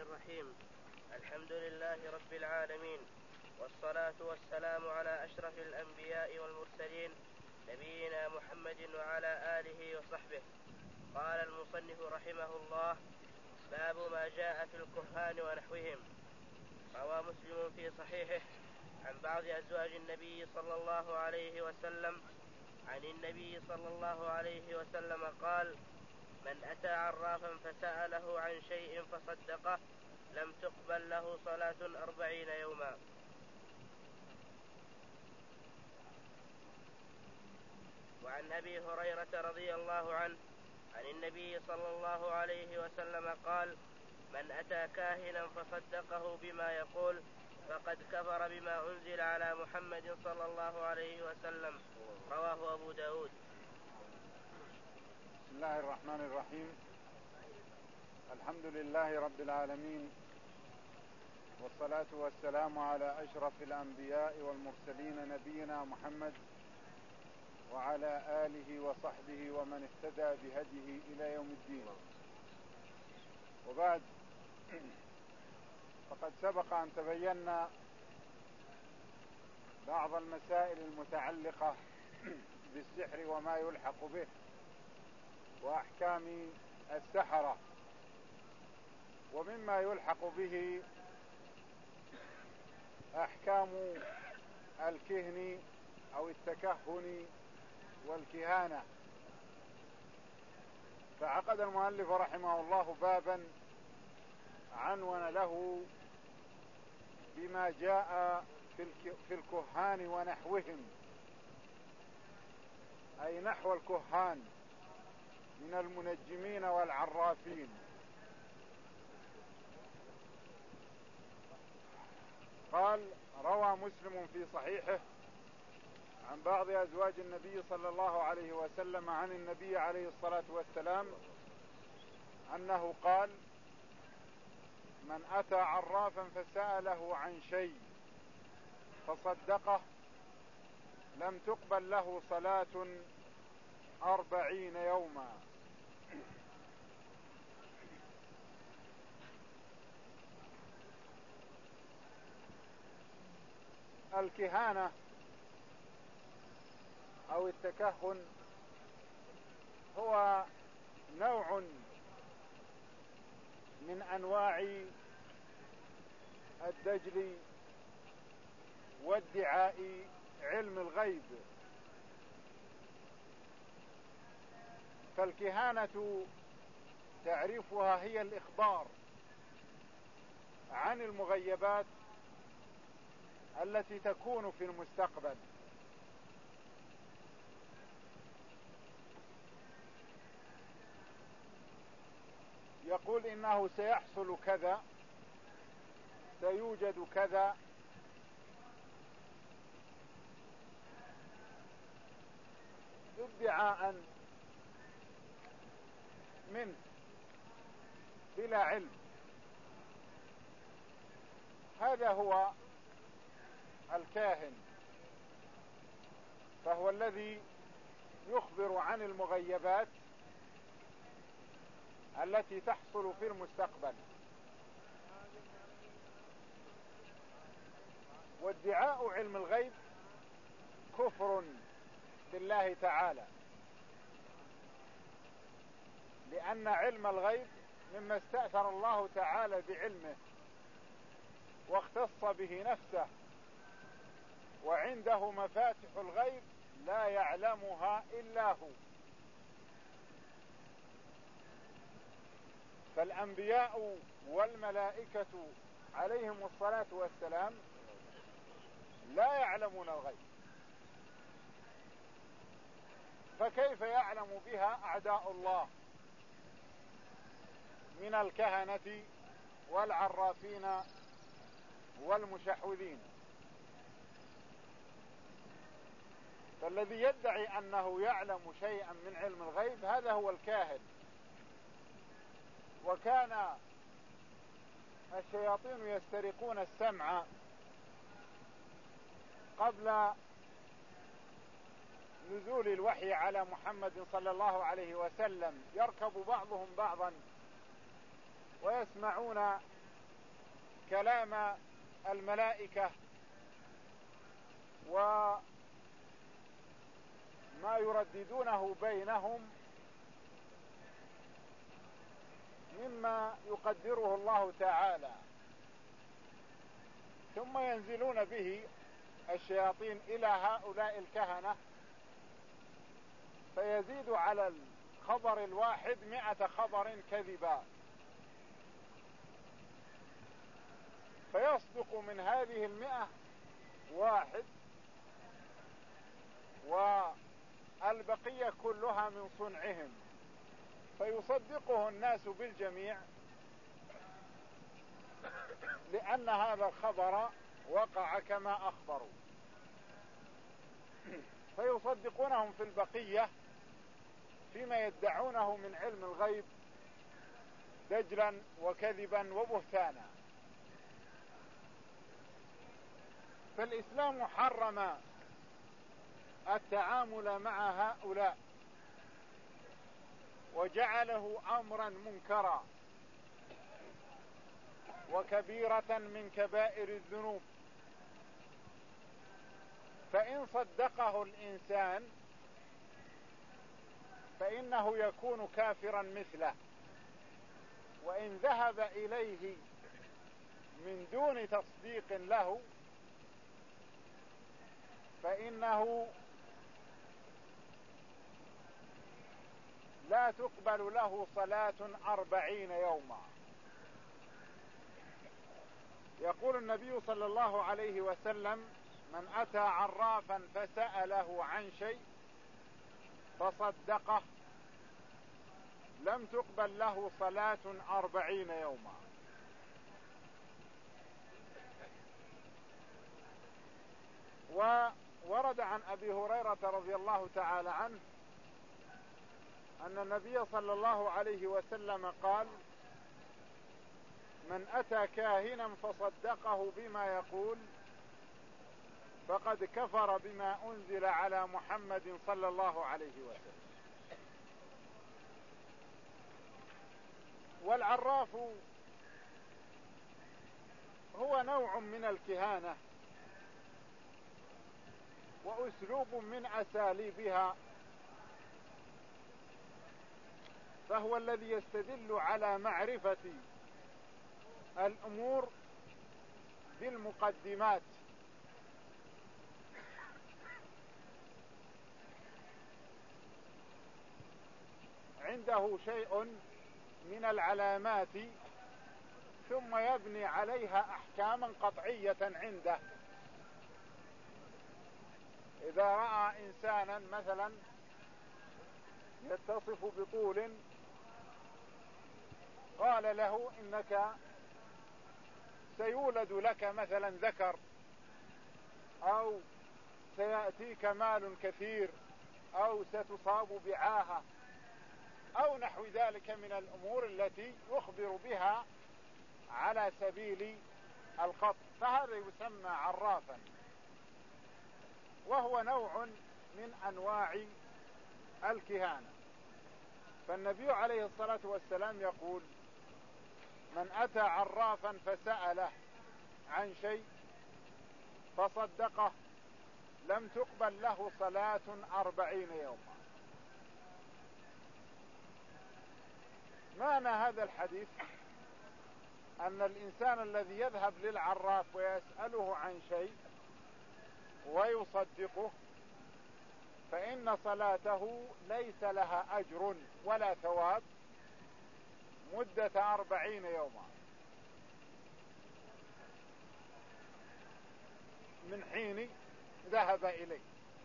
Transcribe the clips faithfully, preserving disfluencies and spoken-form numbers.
الرحيم. الحمد لله رب العالمين، والصلاة والسلام على أشرف الأنبياء والمرسلين نبينا محمد وعلى آله وصحبه. قال المصنف رحمه الله: باب ما جاء في الكهان ونحوهم. روى مسلم في صحيحه عن بعض أزواج النبي صلى الله عليه وسلم عن النبي صلى الله عليه وسلم قال: من أتى عرافا فسأله عن شيء فصدقه لم تقبل له صلاة أربعين يوما. وعن أبي هريرة رضي الله عنه عن النبي صلى الله عليه وسلم قال: من أتى كاهنا فصدقه بما يقول فقد كفر بما أنزل على محمد صلى الله عليه وسلم. رواه أبو داود. بسم الله الرحمن الرحيم. الحمد لله رب العالمين، والصلاة والسلام على أشرف الأنبياء والمرسلين نبينا محمد وعلى آله وصحبه ومن اهتدى بهديه إلى يوم الدين. وبعد، فقد سبق أن تبينا بعض المسائل المتعلقة بالسحر وما يلحق به وأحكام السحرة. ومما يلحق به أحكام الكهن أو التكهن والكهانة. فعقد المؤلف رحمه الله بابا عنون له بما جاء في الكهان ونحوهم، أي نحو الكهان من المنجمين والعرافين. قال: روى مسلم في صحيحه عن بعض أزواج النبي صلى الله عليه وسلم عن النبي عليه الصلاة والسلام أنه قال: من أتى عرافا فسأله عن شيء فصدقه لم تقبل له صلاة أربعين يوما. الكهانة أو التكهن هو نوع من أنواع الدجل وادعاء علم الغيب. فالكهانة تعريفها هي الإخبار عن المغيبات التي تكون في المستقبل. يقول إنه سيحصل كذا، سيوجد كذا، ادعاء منه بلا علم. هذا هو الكاهن، فهو الذي يخبر عن المغيبات التي تحصل في المستقبل. وادعاء علم الغيب كفر بالله تعالى، لأن علم الغيب مما استأثر الله تعالى بعلمه واختص به نفسه، وعنده مفاتح الغيب لا يعلمها إلا هو. فالأنبياء والملائكة عليهم الصلاة والسلام لا يعلمون الغيب، فكيف يعلم بها أعداء الله من الكهنة والعرافين والمشعوذين؟ فالذي يدعي أنه يعلم شيئا من علم الغيب هذا هو الكاهن. وكان الشياطين يسترقون السمع قبل نزول الوحي على محمد صلى الله عليه وسلم، يركب بعضهم بعضا ويسمعون كلام الملائكة وما يرددونه بينهم مما يقدره الله تعالى، ثم ينزلون به الشياطين إلى هؤلاء الكهنة فيزيد على الخبر الواحد مئة خبر كذبا، فيصدق من هذه المئة واحد والبقية كلها من صنعهم، فيصدقه الناس بالجميع لأن هذا الخبر وقع كما أخبروا، فيصدقونهم في البقية فيما يدعونه من علم الغيب دجلا وكذبا وبهتانا. فالإسلام حرم التعامل مع هؤلاء وجعله أمرا منكرا وكبيرة من كبائر الذنوب، فإن صدقه الإنسان فإنه يكون كافرا مثله، وإن ذهب إليه من دون تصديق له فإنه لا تقبل له صلاة أربعين يوما. يقول النبي صلى الله عليه وسلم: من أتى عرافا فسأله عن شيء فصدقه لم تقبل له صلاة أربعين يوما. وورد عن أبي هريرة رضي الله تعالى عنه أن النبي صلى الله عليه وسلم قال: من أتى كاهنا فصدقه بما يقول فقد كفر بما أنزل على محمد صلى الله عليه وسلم. والعراف هو نوع من الكهانة وأسلوب من أساليبها، فهو الذي يستدل على معرفة الأمور بالمقدمات، عنده شيء من العلامات ثم يبني عليها أحكاما قطعية عنده. إذا رأى إنسانا مثلا يتصف بطول قال له: إنك سيولد لك مثلا ذكر، أو سيأتيك مال كثير، أو ستصاب بعاهة، أو نحو ذلك من الأمور التي يخبر بها على سبيل القطع، فهذا يسمى عرافا، وهو نوع من أنواع الكهانة. فالنبي عليه الصلاة والسلام يقول: من أتى عرافا فسأله عن شيء فصدقه لم تقبل له صلاة أربعين يوما. معنى هذا الحديث أن الإنسان الذي يذهب للعراف ويسأله عن شيء ويصدقه فإن صلاته ليس لها أجر ولا ثواب مدة أربعين يوما من حين ذهب إليه.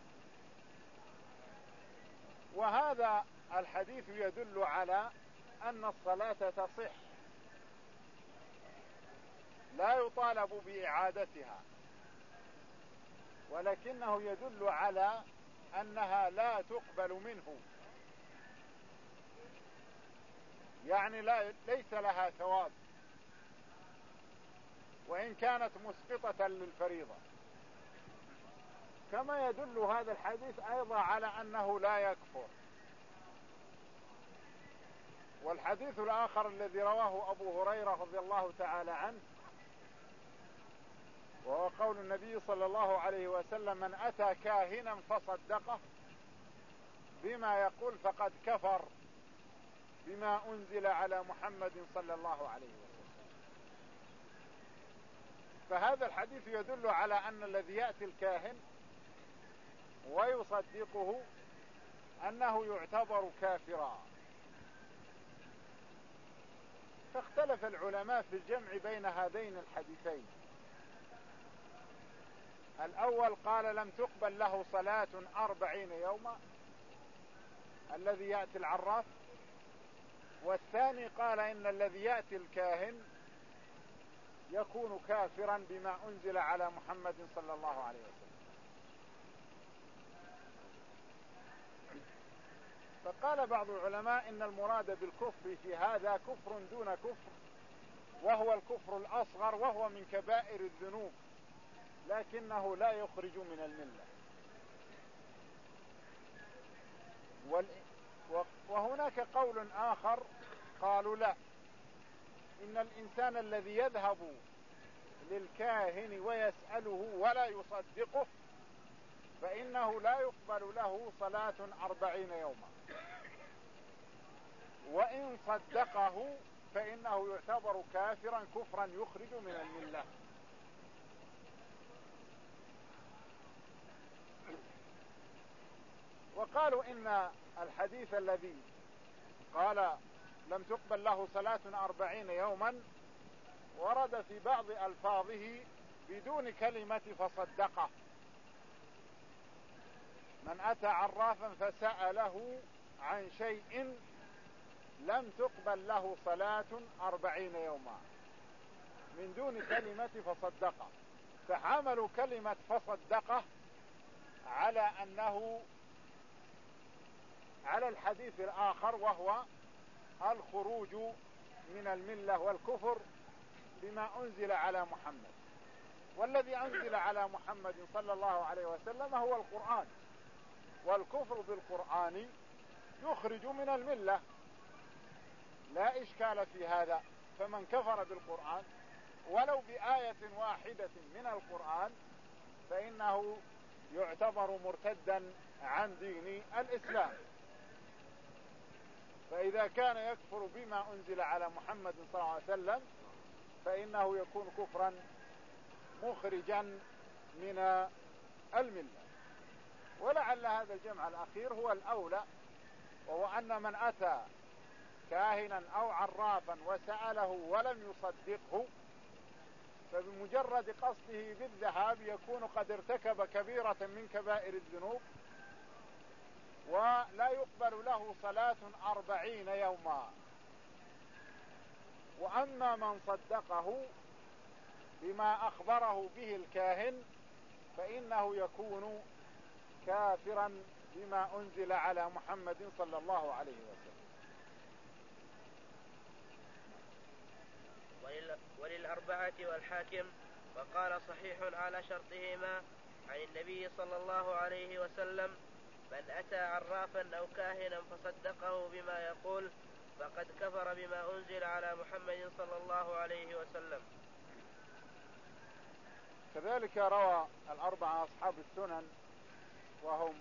وهذا الحديث يدل على أن الصلاة تصح، لا يطالب بإعادتها، ولكنه يدل على أنها لا تقبل منه، يعني لا ليس لها ثواب وإن كانت مسقطة للفريضة. كما يدل هذا الحديث أيضا على أنه لا يكفر. والحديث الآخر الذي رواه أبو هريرة رضي الله تعالى عنه وهو قول النبي صلى الله عليه وسلم: من أتى كاهنا فصدقه بما يقول فقد كفر بما أنزل على محمد صلى الله عليه وسلم. فهذا الحديث يدل على أن الذي يأتي الكاهن ويصدقه أنه يعتبر كافرا. فاختلف العلماء في الجمع بين هذين الحديثين. الأول قال: لم تقبل له صلاة أربعين يوما، الذي يأتي العراف. والثاني قال: إن الذي يأتي الكاهن يكون كافرا بما أنزل على محمد صلى الله عليه وسلم. فقال بعض العلماء: إن المراد بالكفر في هذا كفر دون كفر، وهو الكفر الأصغر، وهو من كبائر الذنوب، لكنه لا يخرج من الملة. وهناك قول آخر قالوا: لا، إن الإنسان الذي يذهب للكاهن ويسأله ولا يصدقه فإنه لا يقبل له صلاة أربعين يوما، وإن صدقه فإنه يعتبر كافرا كفرا يخرج من الملة. وقالوا إن الحديث الذي قال لم تقبل له صلاة أربعين يوما ورد في بعض ألفاظه بدون كلمة فصدقه: من أتى عرافا فسأله عن شيء لم تقبل له صلاة أربعين يوما، من دون كلمة فصدقه. فحملوا كلمة فصدقه على أنه على الحديث الآخر، وهو الخروج من الملة والكفر بما أنزل على محمد. والذي أنزل على محمد صلى الله عليه وسلم هو القرآن، والكفر بالقرآن يخرج من الملة، لا إشكال في هذا. فمن كفر بالقرآن ولو بآية واحدة من القرآن فإنه يعتبر مرتدا عن دين الإسلام. فإذا كان يكفر بما أنزل على محمد صلى الله عليه وسلم فإنه يكون كفرا مخرجا من الملة. ولعل هذا الجمع الأخير هو الأولى، وهو أن من أتى كاهنا أو عرافا وسأله ولم يصدقه فبمجرد قصده بالذهاب يكون قد ارتكب كبيرة من كبائر الذنوب، ولا يقبل له صلاة أربعين يوما. وأما من صدقه بما أخبره به الكاهن فإنه يكون كافرا بما أنزل على محمد صلى الله عليه وسلم. وللأربعة والحاكم وقال صحيح على شرطهما عن النبي صلى الله عليه وسلم: من أتى عرافا أو كاهنا فصدقه بما يقول فقد كفر بما أنزل على محمد صلى الله عليه وسلم. كذلك روى الأربعة أصحاب السنن وهم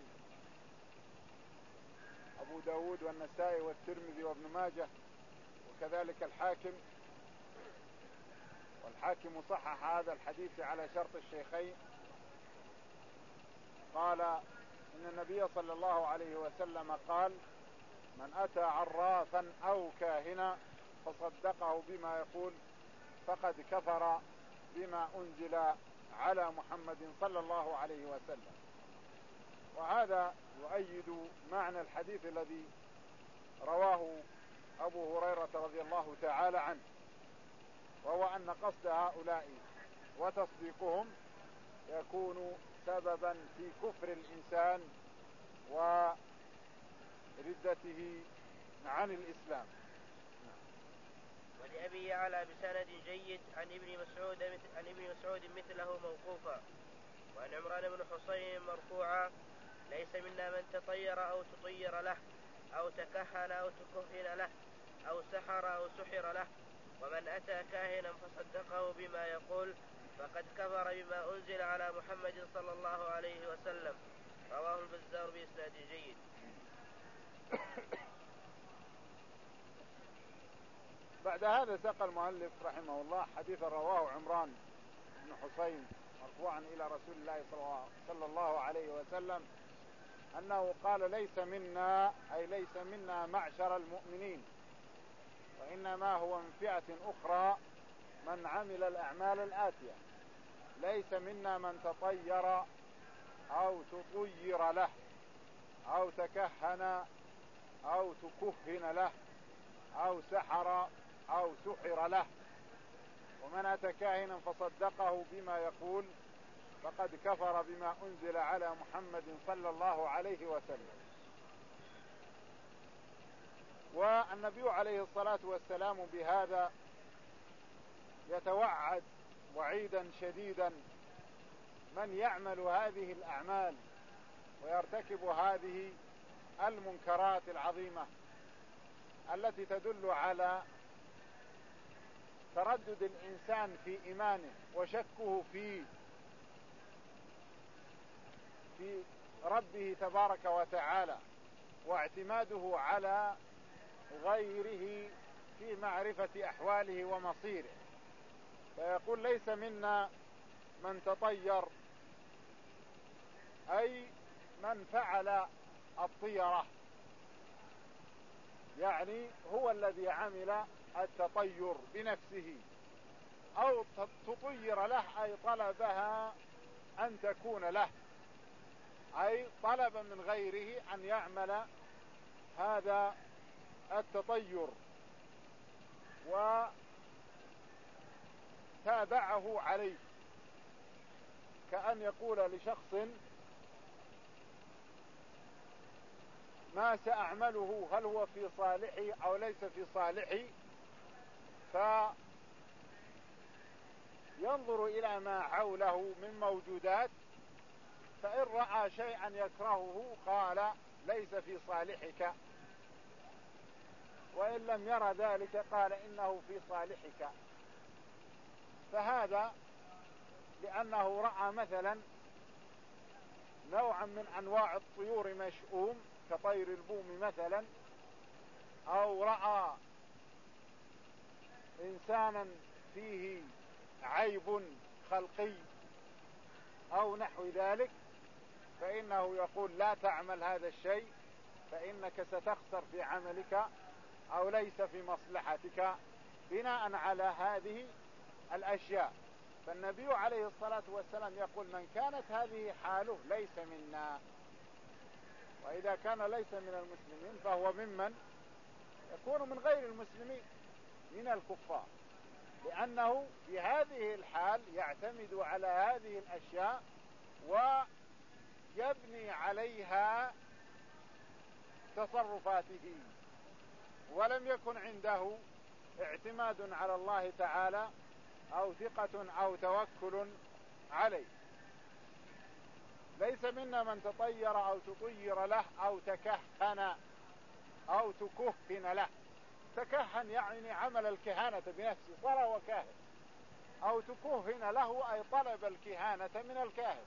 أبو داود والنسائي والترمذي وابن ماجه، وكذلك الحاكم، والحاكم صحح هذا الحديث على شرط الشيخين، قال إن النبي صلى الله عليه وسلم قال: من أتى عرافا أو كاهنا فصدقه بما يقول فقد كفر بما أنزل على محمد صلى الله عليه وسلم. وهذا يؤيد معنى الحديث الذي رواه أبو هريرة رضي الله تعالى عنه، وهو أن قصد هؤلاء وتصديقهم يكون سببا في كفر الإنسان وردته عن الإسلام. ولأبي يعلى بسند جيد عن ابن مسعود عن ابن مسعود مثله موقوفا، وعن عمران بن حصين مرفوعا: ليس منا من تطير أو تطير له، أو تكهن أو تكهن له، أو سحر أو سحر له، ومن أتى كاهنا فصدقه بما يقول فقد كفر بما أنزل على محمد صلى الله عليه وسلم. رواه البزار بإسناد جيد. بعد هذا ساق المؤلف رحمه الله حديث رواه عمران بن حسين مرفوعا إلى رسول الله صلى الله عليه وسلم أنه قال: ليس منا، أي ليس منا معشر المؤمنين، وإنما هو من فئة أخرى من عمل الأعمال الآتية: ليس منا من تطير أو تطير له أو تكهن أو تكهن له أو سحر أو سحر له، ومن أتى كاهنا فصدقه بما يقول فقد كفر بما أنزل على محمد صلى الله عليه وسلم. والنبي عليه الصلاة والسلام بهذا يتوعد وعيدا شديدا من يعمل هذه الأعمال ويرتكب هذه المنكرات العظيمة التي تدل على تردد الإنسان في إيمانه وشكه في في ربه تبارك وتعالى، واعتماده على غيره في معرفة أحواله ومصيره. فيقول: ليس منا من تطير، أي من فعل الطيرة، يعني هو الذي عمل التطير بنفسه، أو تطير له، أي طلبها أن تكون له، أي طلب من غيره أن يعمل هذا التطير وتابعه عليه، كأن يقول لشخص: ما سأعمله هل هو في صالحي أو ليس في صالحي؟ فينظر إلى ما حوله من موجودات، فإن رأى شيئا يكرهه قال: ليس في صالحك، وإن لم يرى ذلك قال: إنه في صالحك. فهذا لأنه رأى مثلا نوعا من أنواع الطيور مشؤوم كطير البوم مثلا، أو رأى إنسانا فيه عيب خلقي أو نحو ذلك، فإنه يقول: لا تعمل هذا الشيء فإنك ستخسر في عملك أو ليس في مصلحتك، بناء على هذه الأشياء. فالنبي عليه الصلاة والسلام يقول: من كانت هذه حاله ليس منا. وإذا كان ليس من المسلمين فهو ممن يكون من غير المسلمين، من الكفار، لأنه في هذه الحال يعتمد على هذه الأشياء ويبني عليها تصرفاته، ولم يكن عنده اعتماد على الله تعالى أو ثقة أو توكل عليه. ليس منا من تطير أو تطير له أو تكهن أو تكهن له. تكهن يعني عمل الكهانة بنفسه، صار وكاهن. أو تكهن له أي طلب الكهانة من الكاهن.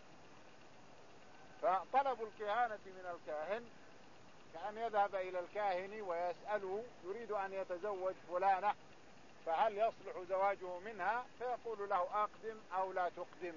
فطلب الكهانة من الكاهن كأن يذهب إلى الكاهن ويسأله: يريد أن يتزوج فلانة، فهل يصلح زواجه منها؟ فيقول له: أقدم أو لا تقدم.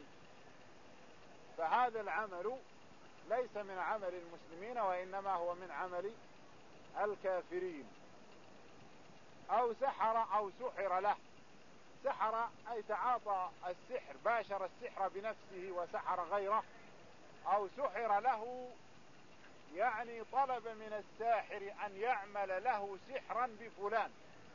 فهذا العمل ليس من عمل المسلمين، وإنما هو من عمل الكافرين. أو سحر أو سحر له. سحر أي تعاطى السحر، باشر السحر بنفسه وسحر غيره. أو سحر له يعني طلب من الساحر أن يعمل له سحرا بفلان،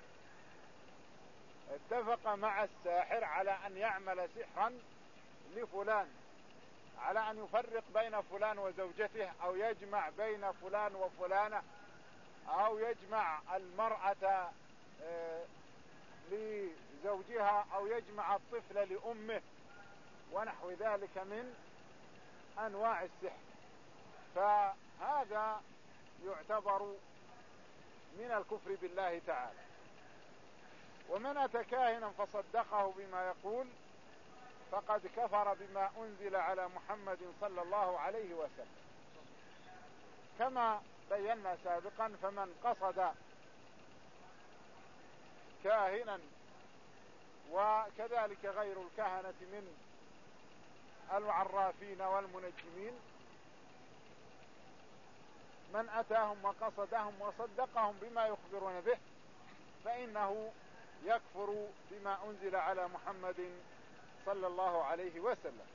اتفق مع الساحر على أن يعمل سحرا لفلان، على أن يفرق بين فلان وزوجته، أو يجمع بين فلان وفلانة، أو يجمع المرأة لزوجها، أو يجمع الطفل لأمه، ونحو ذلك من أنواع السحر. فهذا يعتبر من الكفر بالله تعالى. ومن أتى كاهنا فصدقه بما يقول فقد كفر بما أنزل على محمد صلى الله عليه وسلم. كما بينا سابقا، فمن قصد كاهنا وكذلك غير الكهنة من العرافين والمنجمين، من أتاهم وقصدهم وصدقهم بما يخبرون به فإنه يكفر بما أنزل على محمد صلى الله عليه وسلم.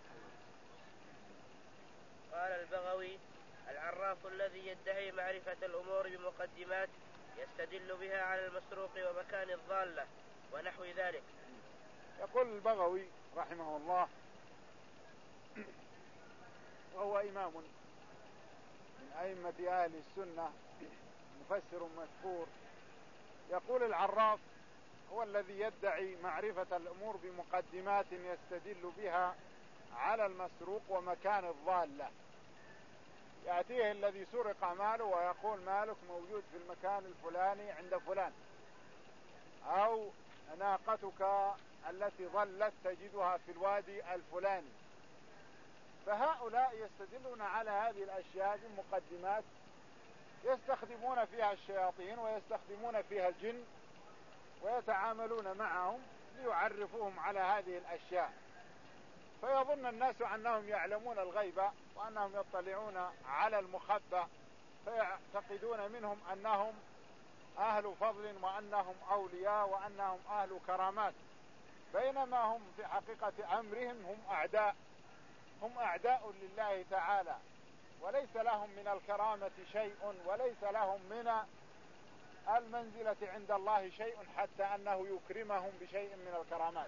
قال البغوي: العراف الذي يدعي معرفة الأمور بمقدمات يستدل بها على المسروق ومكان الضالة ونحو ذلك. يقول البغوي رحمه الله، وهو إمام من أئمة أهل السنة، مفسر مشهور، يقول: العراف هو الذي يدعي معرفة الأمور بمقدمات يستدل بها على المسروق ومكان الضالة. يأتيه الذي سرق ماله ويقول: مالك موجود في المكان الفلاني عند فلان، أو ناقتك التي ضلت تجدها في الوادي الفلاني. فهؤلاء يستدلون على هذه الأشياء بمقدمات يستخدمون فيها الشياطين ويستخدمون فيها الجن، ويتعاملون معهم ليعرفوهم على هذه الأشياء. فيظن الناس أنهم يعلمون الغيب وأنهم يطلعون على المخبى، فيعتقدون منهم أنهم أهل فضل وأنهم أولياء وأنهم أهل كرامات، بينما هم في حقيقة أمرهم هم أعداء، هم أعداء لله تعالى، وليس لهم من الكرامة شيء، وليس لهم من المنزلة عند الله شيء حتى أنه يكرمهم بشيء من الكرامات.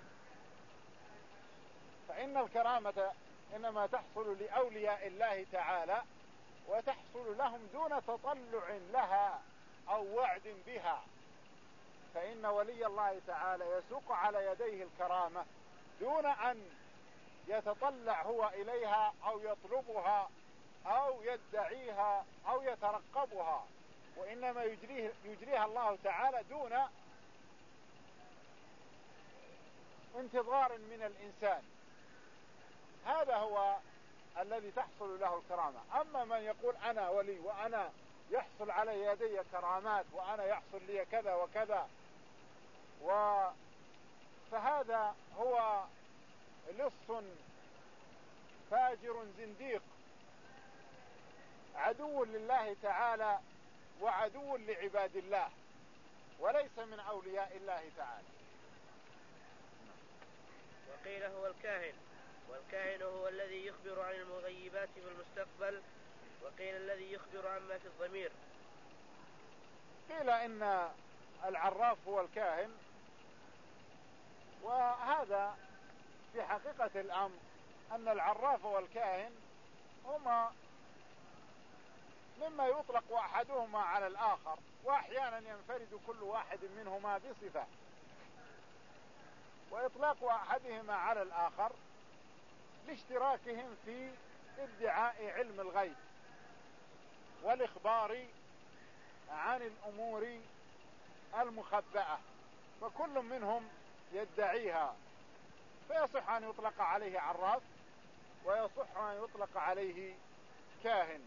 فإن الكرامة إنما تحصل لأولياء الله تعالى، وتحصل لهم دون تطلع لها أو وعد بها. فإن ولي الله تعالى يسوق على يديه الكرامة دون أن يتطلع هو إليها أو يطلبها أو يدعيها أو يترقبها، وإنما يجريه يجريها الله تعالى دون انتظار من الإنسان. هذا هو الذي تحصل له الكرامة. أما من يقول أنا ولي وأنا يحصل على يدي كرامات وأنا يحصل لي كذا وكذا، و فهذا هو لص فاجر زنديق، عدو لله تعالى وعدو لعباد الله، وليس من أولياء الله تعالى. وقيل هو الكاهن، والكاهن هو الذي يخبر عن المغيبات في المستقبل، وقيل الذي يخبر عما في الضمير. قيل إن العراف هو الكاهن، وهذا في حقيقة الأمر أن العراف والكاهن هما مما يطلق أحدهما على الآخر، وأحيانا ينفرد كل واحد منهما بصفة، وإطلاق أحدهما على الآخر لاشتراكهم في ادعاء علم الغيب والإخبار عن الأمور المخبأة، فكل منهم يدعيها، فيصح أن يطلق عليه عراف ويصح أن يطلق عليه كاهن.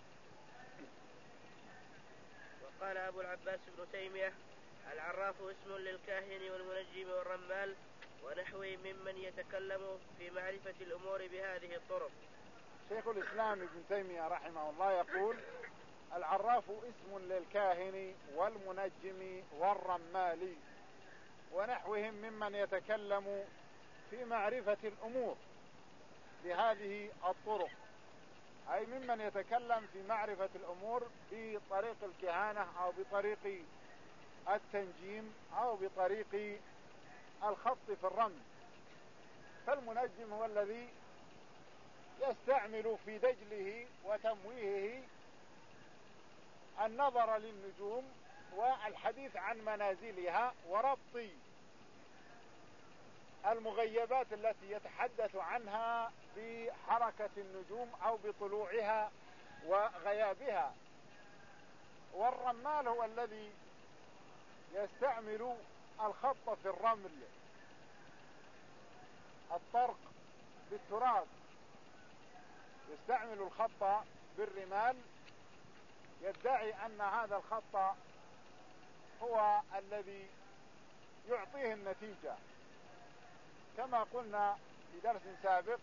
وقال أبو العباس ابن تيمية: العراف اسم للكاهن والمنجم والرمال ونحوه ممن يتكلم في معرفة الأمور بهذه الطرق. شيخ الإسلام ابن تيمية رحمه الله يقول: العراف اسم للكاهن والمنجم والرمال ونحوهم ممن يتكلم في معرفة الأمور بهذه الطرق، أي ممن يتكلم في معرفة الأمور بطريق الكهانة أو بطريق التنجيم أو بطريق الخط في الرمل. فالمنجم هو الذي يستعمل في دجله وتمويهه النظر للنجوم والحديث عن منازلها وربط المغيبات التي يتحدث عنها بحركة النجوم أو بطلوعها وغيابها. والرمال هو الذي يستعمل الخط في الرمل، الطرق بالتراب يستعمل الخط بالرمال يدعي أن هذا الخط هو الذي يعطيه النتيجة. كما قلنا في درس سابق،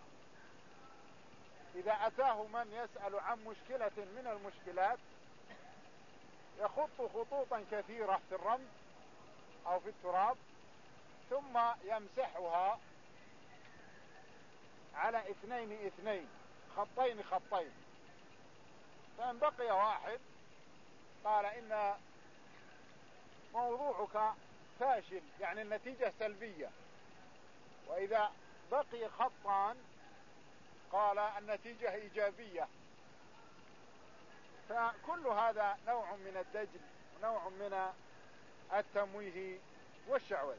إذا أتاه من يسأل عن مشكلة من المشكلات يخط خطوطا كثيرة في الرمل أو في التراب ثم يمسحها على اثنين اثنين خطين خطين، فإن بقي واحد قال إن موضوعك فاشل، يعني النتيجة سلبية، وإذا بقي خطان قال النتيجة إيجابية. فكل هذا نوع من الدجل ونوع من التمويه والشعوذة.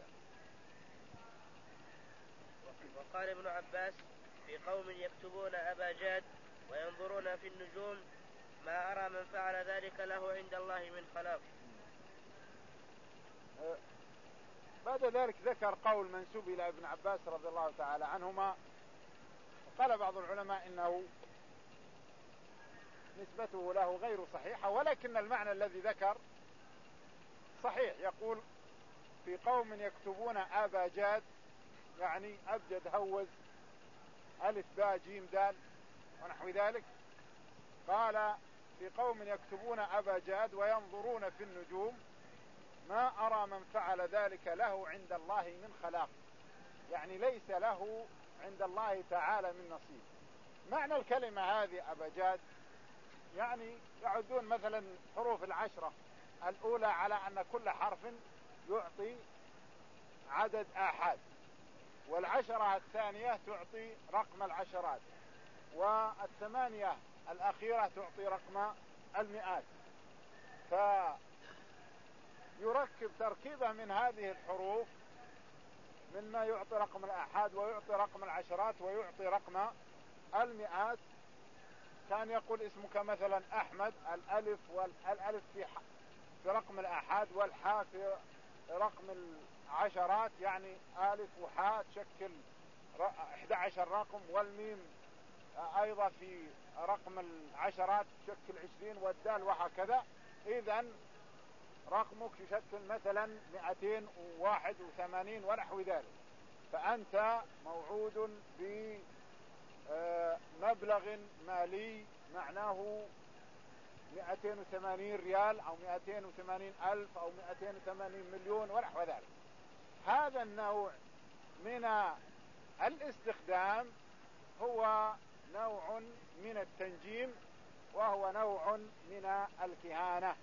وقال ابن عباس في قوم يكتبون أبا جاد وينظرون في النجوم ما أرى من فعل ذلك له عند الله من خلاق. بعد ذلك ذكر قول منسوب إلى ابن عباس رضي الله تعالى عنهما، قال بعض العلماء إنه نسبته له غير صحيحة، ولكن المعنى الذي ذكر صحيح. يقول في قوم يكتبون أبا جاد، يعني أبجد هوز ألف باء جيم دال ونحو ذلك. قال في قوم يكتبون أبا جاد وينظرون في النجوم ما أرى من فعل ذلك له عند الله من خلاق، يعني ليس له عند الله تعالى من نصيب. معنى الكلمة هذه أبا جاد يعني يعدون مثلا حروف العشرة الأولى على أن كل حرف يعطي عدد آحاد، والعشرة الثانية تعطي رقم العشرات، والثمانية الأخيرة تعطي رقم المئات. فيركب تركيبة من هذه الحروف مما يعطي رقم الآحاد ويعطي رقم العشرات ويعطي رقم المئات. كان يقول اسمك مثلا أحمد، الألف والألف في في رقم الآحاد والحاء في رقم العشرات، يعني ألف وحاء تشكل أحد عشر رقم، والميم أيضا في رقم العشرات تشكل عشرين، والدال وهكذا. إذن رقمك يشكل مثلا مئتين وواحد وثمانين ونحو ذلك، فأنت موعود بمبلغ مالي معناه مئتين وثمانين ريال أو مئتين وثمانين ألف أو مئتين وثمانين مليون ونحو ذلك. هذا النوع من الاستخدام هو نوع من التنجيم، وهو نوع من الكهانة.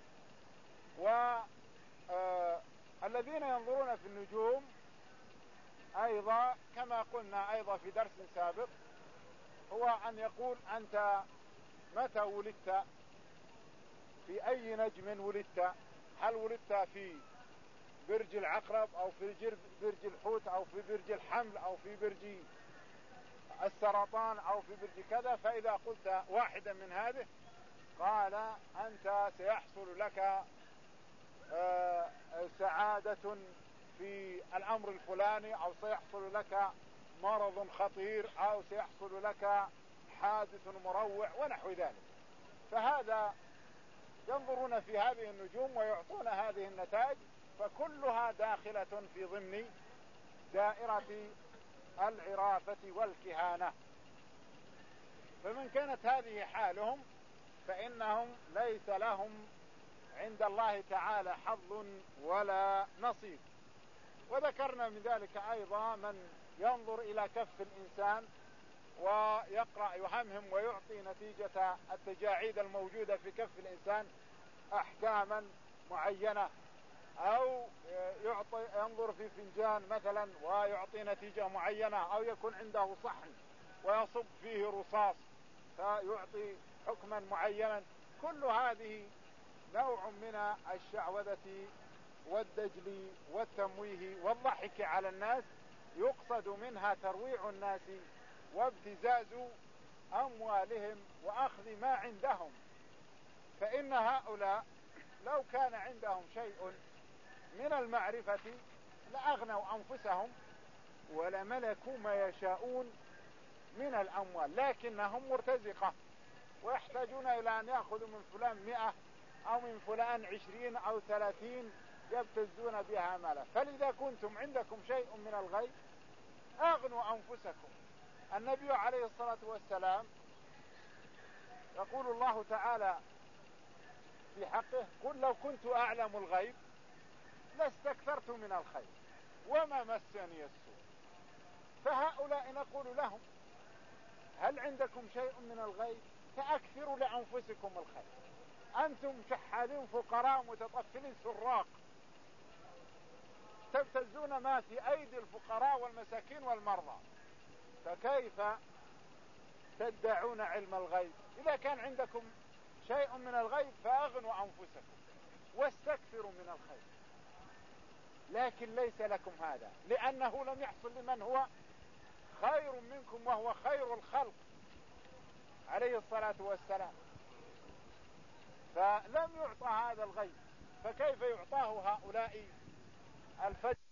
والذين ينظرون في النجوم أيضا كما قلنا أيضا في درس سابق هو أن يقول أنت متى ولدت، في أي نجم ولدت، هل ولدت في برج العقرب أو في برج الحوت أو في برج الحمل أو في برج السرطان أو في برج كذا. فإذا قلت واحدا من هذه قال أنت سيحصل لك آه سعادة في الأمر الفلاني، أو سيحصل لك مرض خطير، أو سيحصل لك حادث مروع ونحو ذلك. فهذا ينظرون في هذه النجوم ويعطون هذه النتائج، فكلها داخلة في ضمن دائرة العرافة والكهانة. فمن كانت هذه حالهم فإنهم ليس لهم عند الله تعالى حظ ولا نصيب. وذكرنا من ذلك أيضا من ينظر إلى كف الإنسان ويقرأ يهمهم ويعطي نتيجة التجاعيد الموجودة في كف الإنسان أحكاما معينة، أو يعطي ينظر في فنجان مثلا ويعطي نتيجة معينة، أو يكون عنده صحن ويصب فيه رصاص فيعطي حكما معينا. كل هذه نوع من الشعوذة والدجل والتمويه والضحك على الناس، يقصد منها ترويع الناس وابتزاز أموالهم وأخذ ما عندهم. فإن هؤلاء لو كان عندهم شيء من المعرفة لأغنوا أنفسهم ولملكوا ما يشاءون من الأموال، لكنهم مرتزقة ويحتاجون إلى أن يأخذوا من فلان مئة أو من فلان عشرين أو ثلاثين يبتزون بها مالا. فلذا كنتم عندكم شيء من الغيب أغنوا أنفسكم. النبي عليه الصلاة والسلام يقول الله تعالى في حقه: قل لو كنت أعلم الغيب لاستكثرت من الخير وما مسني السوء. فهؤلاء نقول لهم: هل عندكم شيء من الغيب؟ فأكثروا لأنفسكم الخير. أنتم شحاذين فقراء متطفلين سراق تبتزون ما في أيدي الفقراء والمساكين والمرضى، فكيف تدعون علم الغيب؟ إذا كان عندكم شيء من الغيب فأغنوا أنفسكم واستكثروا من الخير. لكن ليس لكم هذا، لأنه لم يحصل لمن هو خير منكم وهو خير الخلق عليه الصلاة والسلام، فلم يعطى هذا الغيب، فكيف يعطاه هؤلاء الفجر؟